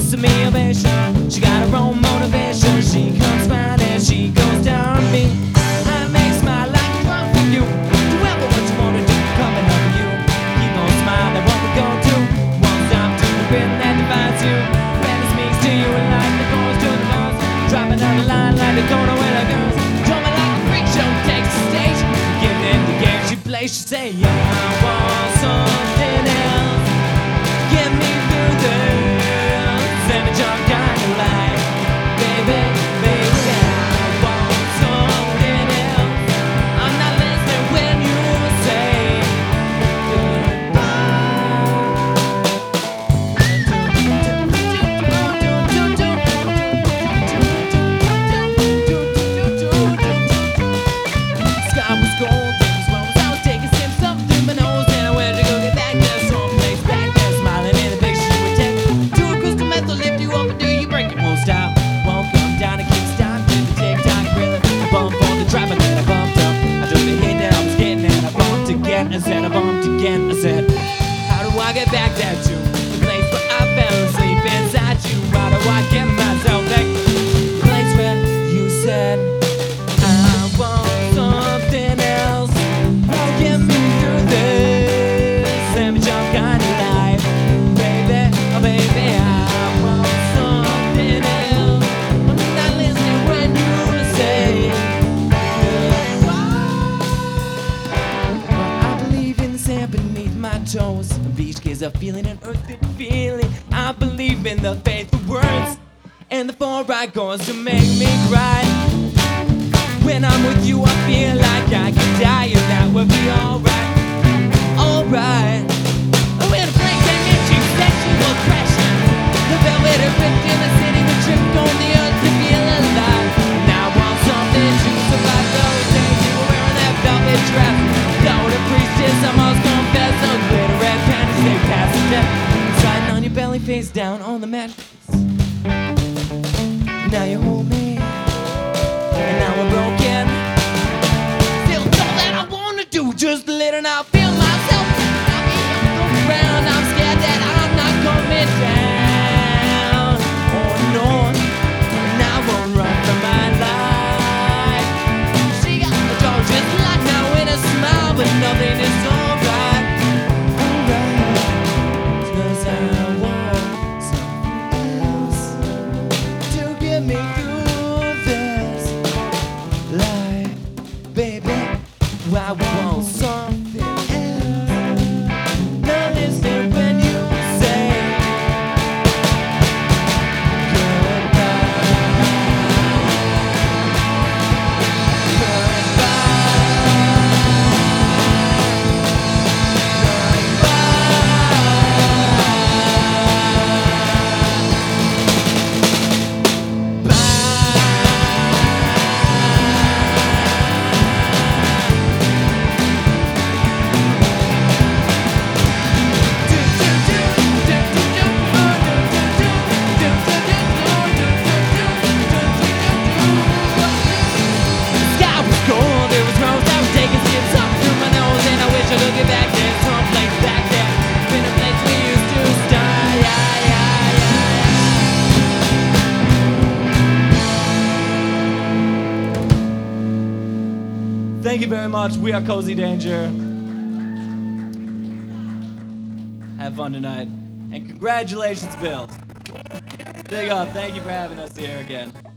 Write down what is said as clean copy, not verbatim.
most of me ovation. She got her own motivation. She comes smiling, she goes down on me. I make smile like a drunk for you. Do ever what you wanna do, coming up for you. Keep on smiling, what we gon' do? Won't stop to the rhythm that divides you. When it speaks to you like the chorus to the verse. Dropping down the line like the corner where the girls. Drumming like a freak show takes the stage. Giving in the game she plays, she say, yeah, I want something else. Get me through this. Send me jump kind of life. Baby, baby, I want something else. I'm not listening when you say sky was gold, things rose. I was taking sips up through my nose, and I went to go get back there, someplace back there, smiling in the picture you would take. Do a crystal meth will lift you up, and do you break it? Won't stop, won't come down and keep stop to the tick-tock rhythm. I bumped on the drive, and then I bumped up. I took the hit that I was getting, and I bumped again. I said I bumped again. I said, how do I get back there to the place where I fell asleep inside you? How do I get myself back to the place where you said I want something else? Oh, get me through this. Let me jump kind of life, baby, oh baby, I want something else. I'm not listening when you say I believe in the sand beneath my toes. Beach kids are feeling an earthly feeling. I believe in the faithful words and the four right chords to make me cry. When I'm with you, I feel like I could die, and that would be alright, alright. Oh, in a break, they mention sexual pressure. The velvet ripped in the city, we tripped on the earth to feel alive. Now I want something to survive those days you were wearing that velvet dress. Though the priestess, I must confess, those glitter red panties, they pass the death. Sliding on your belly, face down on the mattress. Now you hold me, and now we're broken. Still all that I wanna do, just a little now feel myself. I'm going around, I'm scared that I'm not coming down. Oh no, and I won't run for my life. She got a dog just like now with a smile, but nothing is alright, alright. 'Cause I want something else to get me through this life, baby. I want something else. Not listening when you say thank you very much. We are Cozy Danger. Have fun tonight. And congratulations, Bill. Big up. Thank you for having us here again.